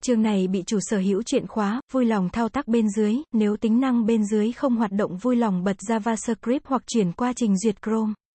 Chương này bị chủ sở hữu truyện khóa, vui lòng thao tác bên dưới, nếu tính năng bên dưới không hoạt động vui lòng bật JavaScript hoặc chuyển qua trình duyệt Chrome.